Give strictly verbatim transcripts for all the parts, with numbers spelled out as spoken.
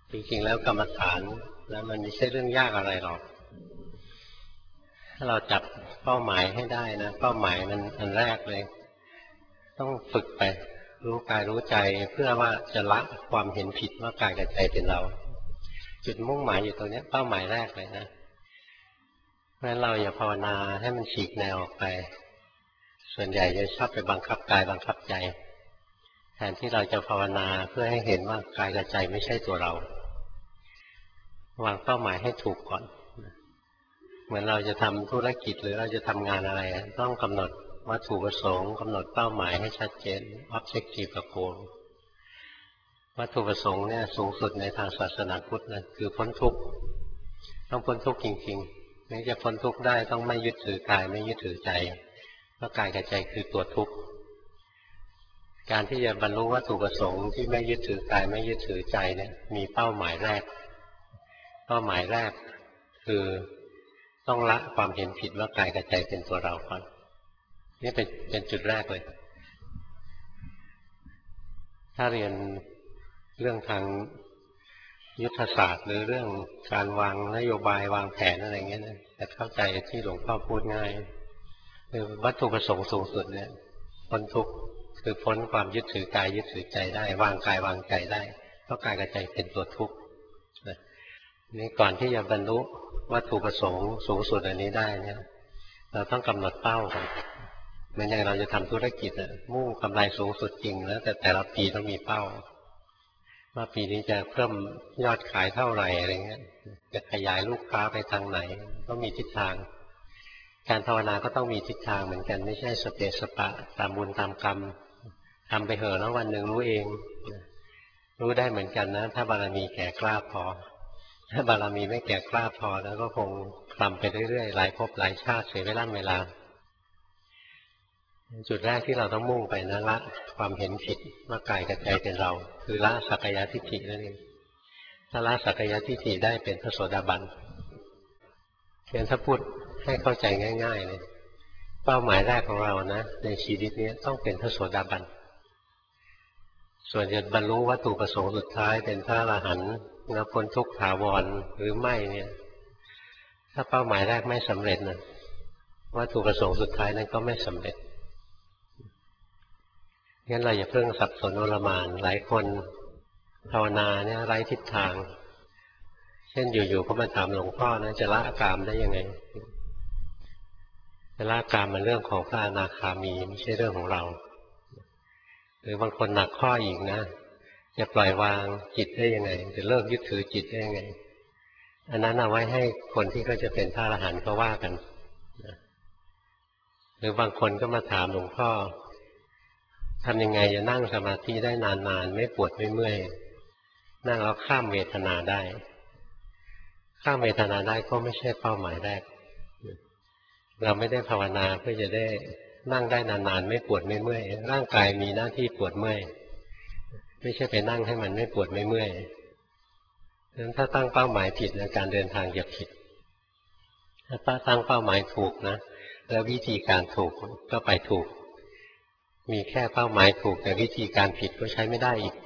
จริงๆแล้วกรรมฐานนะมันไม่ใช่เรื่องยากอะไรหรอกถ้าเราจับเป้าหมายให้ได้นะเป้าหมายมันอันแรกเลยต้องฝึกไปรู้กายรู้ใจเพื่อว่าจะละความเห็นผิดว่ากายกับใจเป็นเราจุดมุ่งหมายอยู่ตรงนี้เป้าหมายแรกเลยนะเพราะฉะนั้นเราอย่าภาวนาให้มันฉีกแนวออกไปส่วนใหญ่จะชอบไปบังคับกายบังคับใจแทนที่เราจะภาวนาเพื่อให้เห็นว่ากายกับใจไม่ใช่ตัวเราวางเป้าหมายให้ถูกก่อนเหมือนเราจะทำธุรกิจหรือเราจะทำงานอะไรต้องกำหนดวัตถุประสงค์กำหนดเป้าหมายให้ชัดเจน objective กับ goal วัตถุประสงค์เนี่ยสูงสุดในทางศาสนาพุทธนะคือพ้นทุกข์ต้องพ้นทุกข์จริงๆไม่จะพ้นทุกข์ได้ต้องไม่ยึดถือกายไม่ยึดถือใจเพราะกายกับใจคือตัวทุกข์การที่จะบรรลุวัตถุประสงค์ที่ไม่ยึดถือกายไม่ยึดถือใจเนี่ยมีเป้าหมายแรกเป้าหมายแรกคือต้องละความเห็นผิดว่ากายกับใจเป็นตัวเราก่อนนี่เป็นเป็นจุดแรกเลยถ้าเรียนเรื่องทางยุทธศาสตร์หรือเรื่องการวางนโยบายวางแผนอะไรเงี้ยนะจะเข้าใจที่หลวงพ่อพูดง่ายคือวัตถุประสงค์สูงสุดเนี่ยพ้นทุกข์คือพ้นความยึดถือกายยึดถือใจได้วางกายวางใจได้เพราะกายกับใจเป็นตัวทุกข์นี่ก่อนที่จะบรรลุวัตถุประสงค์สูงสุดอันนี้ได้เนี่ยเราต้องกำหนดเป้าก่อนเหมือนอย่างเราจะทำธุรกิจอะมุ่งกำไรสูงสุดจริงแล้วแต่แต่ละปีต้องมีเป้าว่าปีนี้จะเพิ่มยอดขายเท่าไหร่อะไรเงี้ยจะขยายลูกค้าไปทางไหนต้องมีทิศทางการภาวนาก็ต้องมีทิศทางเหมือนกันไม่ใช่สเปสปะตามบุญตามกรรมทำไปเหอะแล้ววันหนึ่งรู้เองรู้ได้เหมือนกันนะถ้าบารมีแก่กล้าพอถ้าบารมีไม่แก่กล้าพอแล้วก็คงทำไปเรื่อยๆหลายภพหลายชาติเสียเวลาเวลาจุดแรกที่เราต้องมุ่งไปนะละความเห็นผิดว่ากายกับใจเป็นเราคือละสักกายทิฏฐินั่นเองถ้าละสักกายทิฏฐิได้เป็นพระโสดาบันเพียงถ้าพูดให้เข้าใจง่ายๆเลยเป้าหมายแรกของเรานะในชีวิตนี้ต้องเป็นพระโสดาบันส่วนจะบรรลุวัตถุประสงค์สุดท้ายเป็นพระอรหันต์แล้วพ้นทุกข์ถาวรหรือไม่เนี่ยถ้าเป้าหมายแรกไม่สำเร็จนะวัตถุประสงค์สุดท้ายนั้นก็ไม่สำเร็จงั้นเราอย่าเพิ่งสับสนโอลหม่านหลายคนภาวนาเนี่ยไร้ทิศทางเช่นอยู่ๆก็มาถามหลวงพ่อนะจะละกามได้ยังไงจะละกามมันเรื่องของพระอนาคามีไม่ใช่เรื่องของเราหรือบางคนหนักข้ออีกนะจะปล่อยวางจิตได้ยังไงจะเลิกยึดถือจิตได้ยังไงอันนั้นเอาไว้ให้คนที่เขาจะเป็นพระอรหันต์ก็ว่ากันหรือบางคนก็มาถามหลวงพ่อทำยังไงจะนั่งสมาธิได้นานๆไม่ปวดไม่เมื่อยนั่งแล้วข้ามเวทนาได้ข้ามเวทนาได้ก็ไม่ใช่เป้าหมายแรกเราไม่ได้ภาวนาเพื่อจะได้นั่งได้นานๆไม่ปวดไม่เมื่อยร่างกายมีหน้าที่ปวดเมื่อยไม่ใช่ไปนั่งให้มันไม่ปวดไม่เมื่อยดังนั้นถ้าตั้งเป้าหมายผิดนะการเดินทางจะผิดถ้าตั้งเป้าหมายถูกนะแล้ววิธีการถูกก็ไปถูกมีแค่เป้าหมายถูกแต่วิธีการผิดก็ใช้ไม่ได้อีก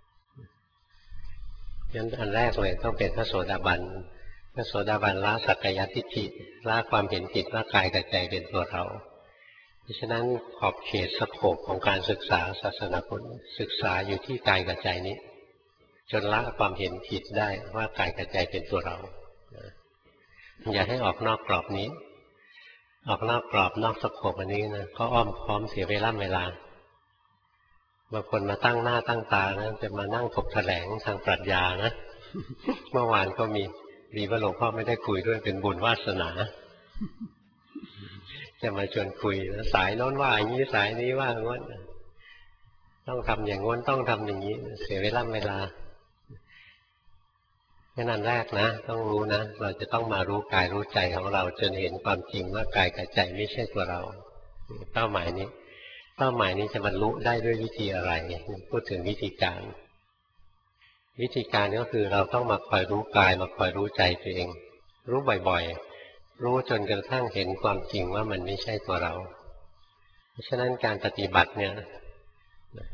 งั้นอันแรกเลยต้องเป็นพระโสดาบันพระโสดาบันละสักกายทิฏฐิละความเห็นผิดว่ากายกับใจเป็นตัวเราเพราะฉะนั้นขอบเขตสโคปของการศึกษาศาสนาพุทธศึกษาอยู่ที่กายกับใจนี้จนละความเห็นผิดได้ว่ากายกับใจเป็นตัวเราอย่าให้ออกนอกกรอบนี้ออกนอกกรอบนอกสโคปอันนี้นะก็อ้อมค้อมเสียเวลาเวลาบางคนมาตั้งหน้าตั้งตานะจะมานั่งถกแถลงทางปรัชญานะเมื่อวานก็มีดีว่าหลวงพ่อไม่ได้คุยด้วยเป็นบุญวาสนาจะมาชวนคุยแล้วสายโน้นว่าอย่างนี้สายนี้ว่างั้นต้องทำอย่างง้นต้องทำอย่างนี้เสียเวลาเวลาแค่นั้นแรกนะต้องรู้นะเราจะต้องมารู้กายรู้ใจของเราจนเห็นความจริงว่ากายกับใจไม่ใช่ตัวเราเป้าหมายนี้เป้าหมายนี้จะบรรลุได้ด้วยวิธีอะไรพูดถึงวิธีการวิธีการก็คือเราต้องมาคอยรู้กายมาคอยรู้ใจตัวเองรู้บ่อยๆรู้จนกระทั่งเห็นความจริงว่ามันไม่ใช่ตัวเราเพราะฉะนั้นการปฏิบัติเนี่ย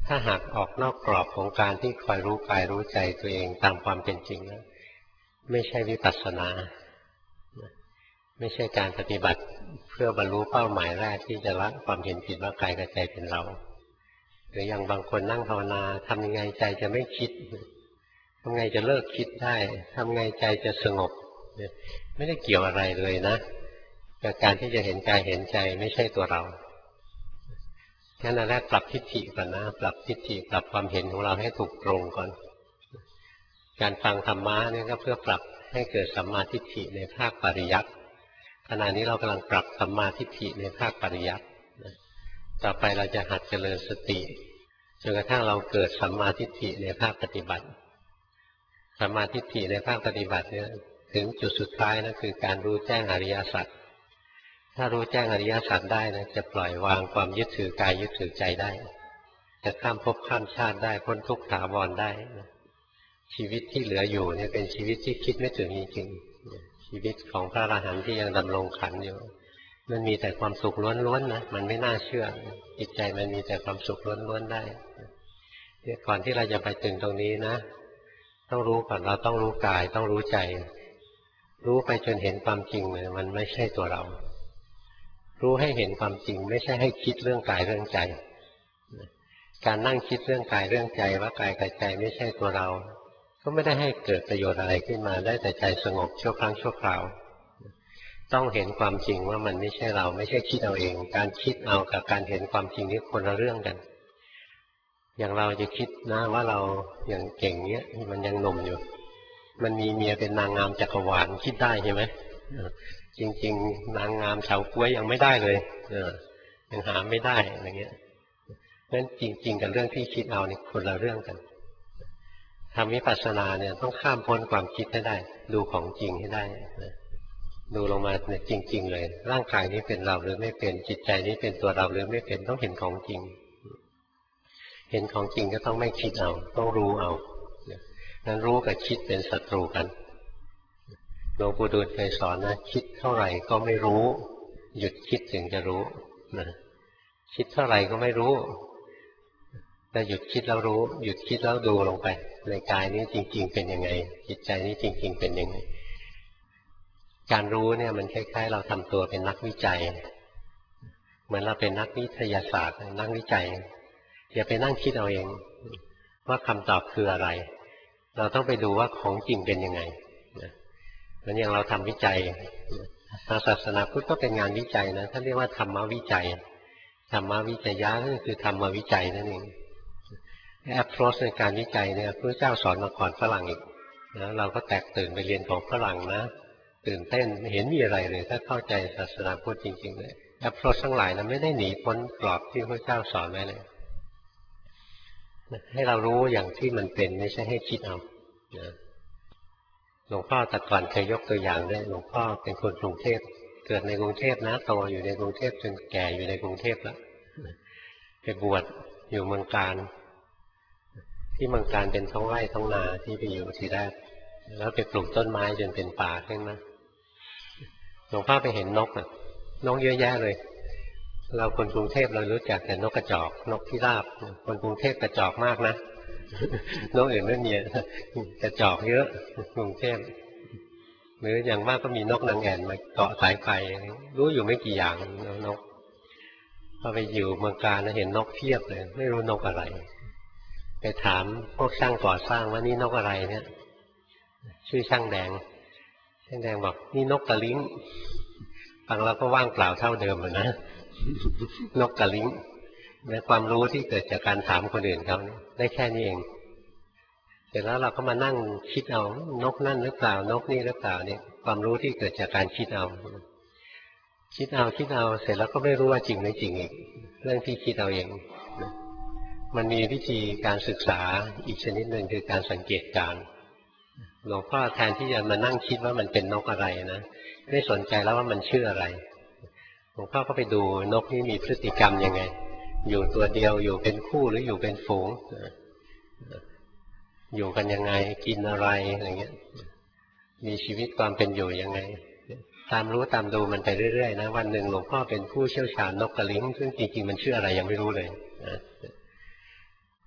ถ้าหากออกนอกกรอบของการที่คอยรู้กายรู้ใจตัวเองตามความเป็นจริงแล้วไม่ใช่วิปัสสนาไม่ใช่การปฏิบัติเพื่อบรรลุเป้าหมายแรกที่จะละความเห็นผิดว่ากายกับใจเป็นเราหรืออย่างบางคนนั่งภาวนาทำยังไงใจจะไม่คิดทำไงจะเลิกคิดได้ทำไงใจจะสงบไม่ได้เกี่ยวอะไรเลยนะกับการที่จะเห็นกายเห็นใจไม่ใช่ตัวเรางั้นอันแรกปรับทิฏฐิก่อนนะปรับทิฏฐิปรับความเห็นของเราให้ถูกตรงก่อนการฟังธรรมะนี่ก็เพื่อปรับให้เกิดสัมมาทิฏฐิในภาคปริยัติขณะนี้เรากำลังปรับสัมมาทิฏฐิในภาคปริยัติต่อไปเราจะหัดเจริญสติจนกระทั่งเราเกิดสัมมาทิฏฐิในภาคปฏิบัติสัมมาทิฏฐิในภาคปฏิบัติเนี่ยถึงจุดสุดท้ายนะคือการรู้แจ้งอริยสัจถ้ารู้แจ้งอริยสัจได้นะจะปล่อยวางความยึดถือกายยึดถือใจได้จะข้ามภพข้ามชาติได้พ้นทุกข์ถาวรได้นะชีวิตที่เหลืออยู่เนี่ยเป็นชีวิตที่คิดไม่ถึงจริงๆชีวิตของพระอรหันต์ที่ยังดำรงขันอยู่มันมีแต่ความสุขล้วนๆนะมันไม่น่าเชื่อจิตใจมันมีแต่ความสุขล้วนๆได้เนี่ยก่อนที่เราจะไปถึงตรงนี้นะต้องรู้ก่อนเราต้องรู้กายต้องรู้ใจรู้ไปจนเห็นความจริงเลยมันไม่ใช่ตัวเรารู้ให้เห็นความจริงไม่ใช่ให้คิดเรื่องกายเรื่องใจการนั่งคิดเรื่องกายเรื่องใจว่ากายกับใจไม่ใช่ตัวเราก็ไม่ได้ให้เกิดประโยชน์อะไรขึ้นมาได้แต่ใจสงบชั่วครั้งชั่วคราวต้องเห็นความจริงว่ามันไม่ใช่เราไม่ใช่คิดเอาเองการคิดเอากับการเห็นความจริงนี่คนละเรื่องกันอย่างเราจะคิดนะว่าเราอย่างเก่งเนี้ยมันยังหนุ่มอยู่มันมีเมียเป็นนางงามจักรวาลคิดได้ใช่ไหมจริงๆนางงามชาวกล้วยยังไม่ได้เลยยังหาไม่ได้อะไรเงี้ยงั้นจริงๆกับเรื่องที่คิดเอานี่คนละเรื่องกันทำวิปัสสนาเนี่ยต้องข้ามพ้นความคิดให้ได้ดูของจริงให้ได้ดูลงมาเนี่ยจริงๆเลยร่างกายนี้เป็นเราหรือไม่เป็นจิตใจนี้เป็นตัวเราหรือไม่เป็นต้องเห็นของจริงเห็นของจริงก็ต้องไม่คิดเอาต้องรู้เอานั้นรู้กับคิดเป็นศัตรูกันหลวงปู่ดูลเคยสอนนะคิดเท่าไหร่ก็ไม่รู้หยุดคิดถึงจะรู้นะคิดเท่าไหร่ก็ไม่รู้แต่หยุดคิดแล้วรู้หยุดคิดแล้วดูลงไปในกายนี้จริงๆเป็นยังไงจิตใจนี้จริงๆเป็นยังไงการรู้เนี่ยมันคล้ายๆเราทำตัวเป็นนักวิจัยเหมือนเราเป็นนักวิทยาศาสตร์นักวิจัยอย่าไปนั่งคิดเอาเองว่าคำตอบคืออะไรเราต้องไปดูว่าของจริงเป็นยังไงเหมือนอย่างเราทำวิจัยทางศาสนาพุทธก็เป็นงานวิจัยนะท่านเรียกว่าธรรมวิจัยธรรมวิจยะก็คือธรรมวิจัยนั่นเองแอปโรสในการวิจัยเนี่ยพระเจ้าสอนมาก่อนฝรั่งอีกนะเราก็แตกตื่นไปเรียนของฝรั่งนะตื่นเต้นเห็นมีอะไรเลยถ้าเข้าใจศาสนาพุทธจริงๆเลยแอปโรสทั้งหลายนะไม่ได้หนีพ้นกรอบที่พระเจ้าสอนไว้เลยให้เรารู้อย่างที่มันเป็นไม่ใช่ให้คิดเอานะหลวงพ่อแต่ก่อนเคยยกตัวอย่างด้วยหลวงพ่อเป็นคนกรุงเทพเกิดในกรุงเทพนะโตอยู่ในกรุงเทพจนแก่อยู่ในกรุงเทพแล้วไปบวชอยู่เมืองการที่เมืองการเป็นท้องไร่ท้องนาที่ไปอยู่ทีแรกแล้วไปปลูกต้นไม้จนเป็นป่าขึ้นมาหลวงพ่อไปเห็นนกอ่ะนกเยอะแยะเลยเราคนกรุงเทพเรารู้จักแต่นกกระจอกนกพิราบคนกรุงเทพกระจอกมากนะนกอื่นไม่มีกระจอกเยอะกรุงเทพหรืออย่างมากก็มีนกนางแอ่นมาเกาะสายไฟรู้อยู่ไม่กี่อย่างนกพอไปอยู่เมืองการแล้วเห็นนกเพียบเลยไม่รู้นกอะไรไปถามพวกช่างก่อสร้างว่านี่นกอะไรเนี่ยชื่อช่างแดงช่างแดงบอกนี่นกกระลิ้งฟังแล้วก็ว่างเปล่าเท่าเดิมเลยนะนกกระลิ้งในความรู้ที่เกิดจากการถามคนอื่นเขาได้แค่นี้เองเสร็จแล้วเราก็มานั่งคิดเอานกนั่นหรือเปล่านกนี่หรือเปล่าเนี่ยความรู้ที่เกิดจากการคิดเอาคิดเอาคิดเอาเสร็จแล้วก็ไม่รู้ว่าจริงไม่จริงอีกเรื่องที่คิดเอาเองมันมีวิธีการศึกษาอีกชนิดหนึ่งคือการสังเกตการหลวงพ่อแทนที่จะมานั่งคิดว่ามันเป็นนกอะไรนะไม่สนใจแล้วว่ามันชื่ออะไรหลวงพ่อก็ไปดูนกนี่มีพฤติกรรมยังไงอยู่ตัวเดียวอยู่เป็นคู่หรืออยู่เป็นฝูงอยู่กันยังไงกินอะไรอะไรเงี้ยมีชีวิตความเป็นอยู่ยังไงตามรู้ตามดูมันไปเรื่อยๆนะวันหนึ่งหลวงพ่อเป็นผู้เชี่ยวชาญนกกระลิ้งซึ่งจริงๆมันชื่ออะไรยังไม่รู้เลยนะ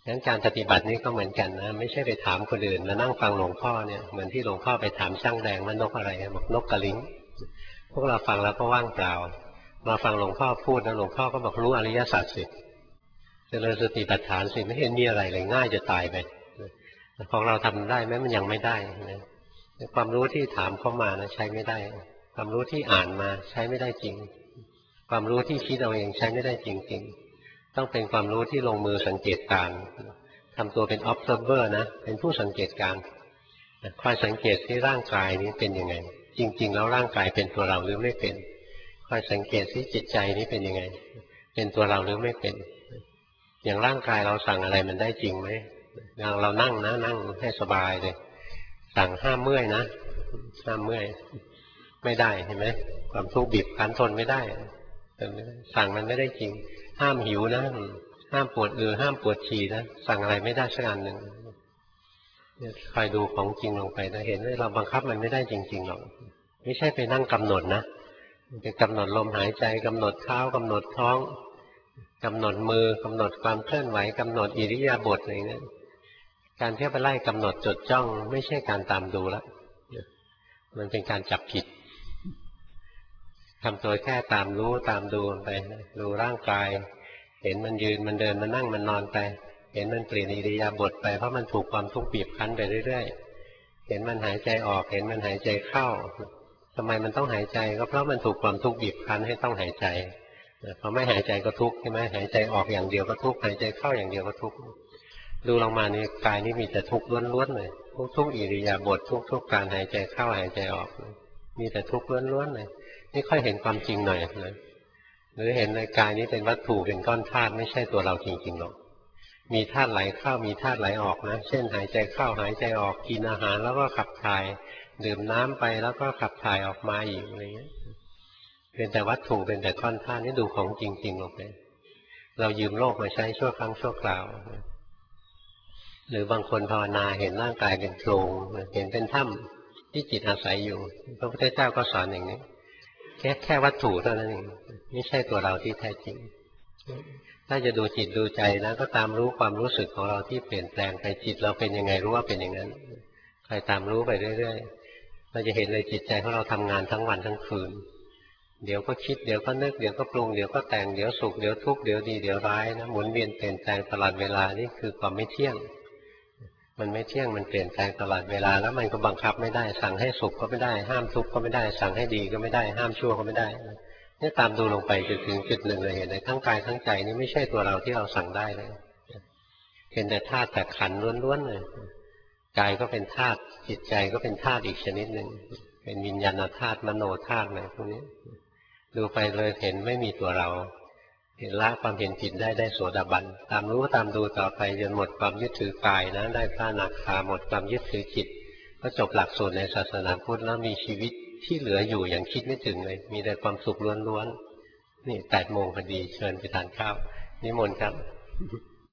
งั้นการปฏิบัตินี้ก็เหมือนกันนะไม่ใช่ไปถามคนอื่นมานั่งฟังหลวงพ่อเนี่ยเหมือนที่หลวงพ่อไปถามช่างแดงว่านกอะไรบอกนกกระลิงพวกเราฟังแล้วก็ว่างเปล่ามาฟังหลวงพ่อพูดนะหลวงพ่อก็บอกรู้อริยสัจสิเจริญสติปัฏฐานสิไม่เห็นมีอะไรเลยง่ายจะตายไปของเราทำได้ไหมมันยังไม่ได้นะความรู้ที่ถามเข้ามานะใช้ไม่ได้ความรู้ที่อ่านมาใช้ไม่ได้จริงความรู้ที่คิดเอาเองใช้ไม่ได้จริงๆต้องเป็นความรู้ที่ลงมือสังเกตการทำตัวเป็น observer นะเป็นผู้สังเกตการคอยสังเกตที่ร่างกายนี้เป็นยังไงจริงๆแล้วร่างกายเป็นตัวเราหรือไม่เป็นคอยสังเกตที่จิตใจนี้เป็นยังไงเป็นตัวเราหรือไม่เป็นอย่างร่างกายเราสั่งอะไรมันได้จริงไหมอย่างเรานั่งนะนั่งให้สบายเลยสั่งห้ามเมื่อยนะห้ามเมื่อยไม่ได้เห็นไหมความทุกข์บีบคั้นทนไม่ได้สั่งมันไม่ได้จริงห้ามหิวนะห้ามปวดเอือห้ามปวดฉี่นะสั่งอะไรไม่ได้สักอันหนึ่งคอยดูของจริงลงไปนะเห็นว่าเราบังคับมันไม่ได้จริงๆหรอกไม่ใช่ไปนั่งกำหนดนะไปกำหนดลมหายใจกำหนดเท้ากำหนดท้องกำหนดมือกำหนดความเคลื่อนไหวกำหนดอิริยาบถอะไรเนี่ยการที่ไปไล่กำหนดจดจ้องไม่ใช่การตามดูแล้วมันเป็นการจับผิดทำตัวแค่ตามรู้ตามดูไปดูร่างกายเห็นมันยืนมันเดินมันนั่งมันนอนไปเห็นมันเปลี่ยนอิริยาบถไปเพราะมันถูกความทุกข์บีบคั้นไปเรื่อยๆเห็นมันหายใจออกเห็นมันหายใจเข้าทำไมมันต้องหายใจก็เพราะมันถูกความทุกข์บีบคั้นให้ต้องหายใจพอไม่หายใจก็ทุกข์ใช่ไหมหายใจออกอย่างเดียวก็ทุกข์หายใจเข้าอย่างเดียวก็ทุกข์ดูลงมาในกายนี้มีแต่ทุกข์ล้วนๆเลยทุกๆอิริยาบถทุกๆการหายใจเข้าหายใจออกมีแต่ทุกข์ล้วนๆเลยนี่ค่อยเห็นความจริงหน่อยนะหรือเห็นในกายนี้เป็นวัตถุเป็นก้อนธาตุไม่ใช่ตัวเราจริงๆหรอกมีธาตุไหลเข้ามีธาตุไหลออกนะเช่นหายใจเข้าหายใจออกกินอาหารแล้วก็ขับถ่ายดื่มน้ำไปแล้วก็ขับถ่ายออกมาอีกอะไรเงี้ยเป็นแต่วัตถุเป็นแต่ก้อนธาตุนี่ดูของจริงๆลงไปเรายืมโลกมาใช้ชั่วครั้งชั่วคราวหรือบางคนภาวนาเห็นร่างกายเป็นโครงเห็นเป็นถ้ำที่จิตอาศัยอยู่พระพุทธเจ้าก็สอนอย่างนี้แค่แค่วัตถุเท่านั้นเองไม่ใช่ตัวเราที่แท้จริงถ้าจะดูจิตดูใจนะก็ตามรู้ความรู้สึกของเราที่เปลี่ยนแปลงไปจิตเราเป็นยังไงรู้ว่าเป็นอย่างนั้นคอยตามรู้ไปเรื่อยๆเราจะเห็นเลยจิตใจของเราทำงานทั้งวันทั้งคืนเดี๋ยวก็คิดเดี๋ยวก็นึกเดี๋ยวก็ปรุงเดี๋ยวก็แต่งเดี๋ยวสุขเดี๋ยวทุกข์เดี๋ยวดีเดี๋ยวร้ายนะหมุนเวียนเปลี่ยนแปลงตลอดเวลานี่คือความไม่เที่ยงมันไม่เที่ยงมันเปลี่ยนแปลงตลอดเวลาแล้วมันก็บังคับไม่ได้สั่งให้สุขก็ไม่ได้ห้ามทุกข์ก็ไม่ได้สั่งให้ดีก็ไม่ได้ห้ามชั่วก็ไม่ได้นี่ตามดูลงไปจนถึงจุดหนึ่งเลยเห็นเลยทั้งกายทั้งใจนี่ไม่ใช่ตัวเราที่เราสั่งได้เลยเป็นแต่ธาตุแต่ขันธ์ล้วนๆเลยกายก็เป็นธาตุจิตใจก็เป็นธาตุอีกชนิดหนึ่งเป็นวิญญาณธาตุมโนธาตุอะไรพวกนี้ดูไปเลยเห็นไม่มีตัวเราเห็นละความเห็นผิดได้ได้โสดาบันตามรู้ตามดูต่อไปจนหมดความยึดถือกายนะได้พระอนาคาหมดความยึดถือจิตก็จบหลักสูตรในศาสนาพุทธแล้วมีชีวิตที่เหลืออยู่อย่างคิดไม่ถึงเลยมีแต่ความสุขล้วนๆนี่แปดโมงพอดีเชิญไปทานข้าวนิมนต์ครับ